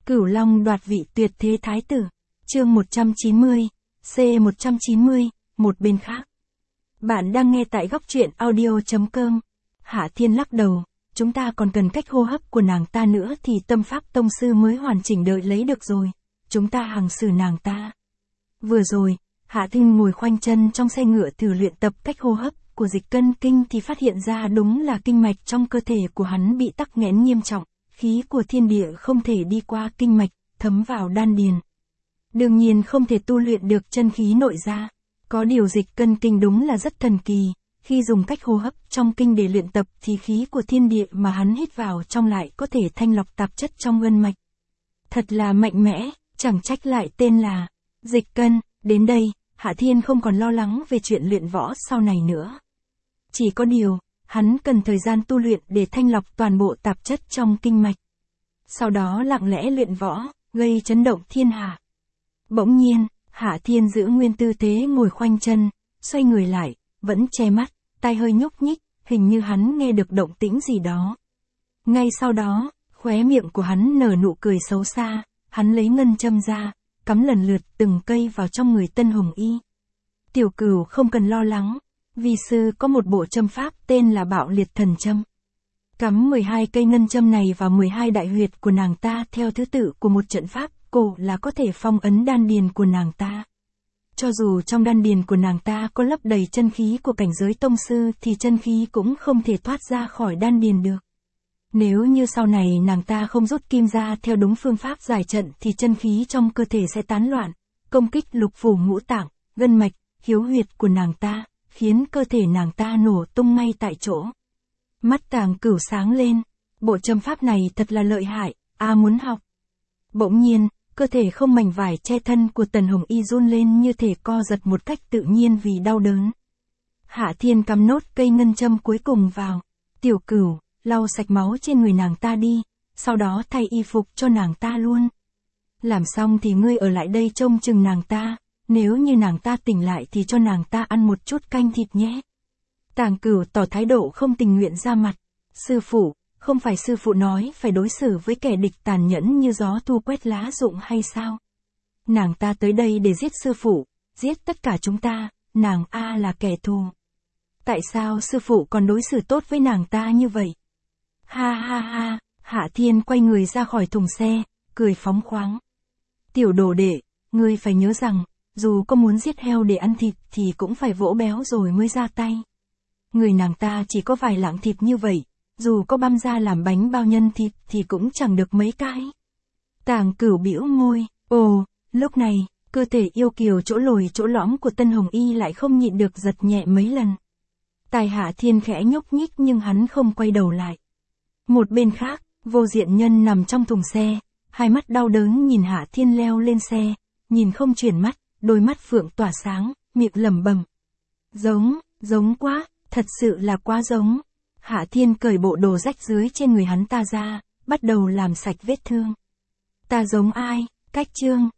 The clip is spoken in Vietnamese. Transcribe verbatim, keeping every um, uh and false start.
Cửu Long đoạt vị tuyệt thế thái tử. Chương một trăm chín mươi, C một trăm chín mươi, một bên khác. Bạn đang nghe tại góc truyện audio chấm com. Hạ Thiên lắc đầu, chúng ta còn cần cách hô hấp của nàng ta nữa thì tâm pháp tông sư mới hoàn chỉnh đợi lấy được rồi. Chúng ta hằng xử nàng ta. Vừa rồi, Hạ Thiên ngồi khoanh chân trong xe ngựa thử luyện tập cách hô hấp của Dịch Cân Kinh thì phát hiện ra đúng là kinh mạch trong cơ thể của hắn bị tắc nghẽn nghiêm trọng, khí của thiên địa không thể đi qua kinh mạch, thấm vào đan điền. Đương nhiên không thể tu luyện được chân khí nội ra. Có điều Dịch Cân Kinh đúng là rất thần kỳ, khi dùng cách hô hấp trong kinh để luyện tập thì khí của thiên địa mà hắn hít vào trong lại có thể thanh lọc tạp chất trong ngân mạch. Thật là mạnh mẽ, chẳng trách lại tên là Dịch Cân. Đến đây, Hạ Thiên không còn lo lắng về chuyện luyện võ sau này nữa. Chỉ có điều, hắn cần thời gian tu luyện để thanh lọc toàn bộ tạp chất trong kinh mạch. Sau đó lặng lẽ luyện võ, gây chấn động thiên hạ. Bỗng nhiên, Hạ Thiên giữ nguyên tư thế ngồi khoanh chân, xoay người lại, vẫn che mắt, tai hơi nhúc nhích, hình như hắn nghe được động tĩnh gì đó. Ngay sau đó, khóe miệng của hắn nở nụ cười xấu xa, hắn lấy ngân châm ra, cắm lần lượt từng cây vào trong người Tân Hồng Y. Tiểu Cửu không cần lo lắng, vi sư có một bộ châm pháp tên là Bạo Liệt Thần Châm. Cắm mười hai cây ngân châm này vào mười hai đại huyệt của nàng ta theo thứ tự của một trận pháp cổ là có thể phong ấn đan điền của nàng ta. Cho dù trong đan điền của nàng ta có lấp đầy chân khí của cảnh giới tông sư thì chân khí cũng không thể thoát ra khỏi đan điền được. Nếu như sau này nàng ta không rút kim ra theo đúng phương pháp giải trận thì chân khí trong cơ thể sẽ tán loạn, công kích lục phủ ngũ tạng, gân mạch, khiếu huyệt của nàng ta, khiến cơ thể nàng ta nổ tung ngay tại chỗ. Mắt Tàng Cửu sáng lên, bộ châm pháp này thật là lợi hại, a muốn học. Bỗng nhiên, cơ thể không mảnh vải che thân của Tần Hồng Y run lên như thể co giật một cách tự nhiên vì đau đớn. Hạ Thiên cắm nốt cây ngân châm cuối cùng vào. Tiểu Cửu, lau sạch máu trên người nàng ta đi, sau đó thay y phục cho nàng ta luôn. Làm xong thì ngươi ở lại đây trông chừng nàng ta, nếu như nàng ta tỉnh lại thì cho nàng ta ăn một chút canh thịt nhé. Tàng Cửu tỏ thái độ không tình nguyện ra mặt. Sư phụ, không phải sư phụ nói phải đối xử với kẻ địch tàn nhẫn như gió thu quét lá rụng hay sao? Nàng ta tới đây để giết sư phụ, giết tất cả chúng ta, nàng A là kẻ thù. Tại sao sư phụ còn đối xử tốt với nàng ta như vậy? Ha ha ha, Hạ Thiên quay người ra khỏi thùng xe, cười phóng khoáng. Tiểu đồ đệ, ngươi phải nhớ rằng, dù có muốn giết heo để ăn thịt thì cũng phải vỗ béo rồi mới ra tay. Người nàng ta chỉ có vài lạng thịt như vậy, dù có băm ra làm bánh bao nhân thịt thì cũng chẳng được mấy cái. Tàng Cửu bĩu môi, ồ, lúc này, cơ thể yêu kiều chỗ lồi chỗ lõm của Tân Hồng Y lại không nhịn được giật nhẹ mấy lần. Tai Hạ Thiên khẽ nhúc nhích nhưng hắn không quay đầu lại. Một bên khác, Vô Diện Nhân nằm trong thùng xe, hai mắt đau đớn nhìn Hạ Thiên leo lên xe, nhìn không chuyển mắt, đôi mắt phượng tỏa sáng, miệng lẩm bẩm. Giống, giống quá, thật sự là quá giống. Hạ Thiên cởi bộ đồ rách dưới trên người hắn ta ra, bắt đầu làm sạch vết thương. Ta giống ai? Cách chương.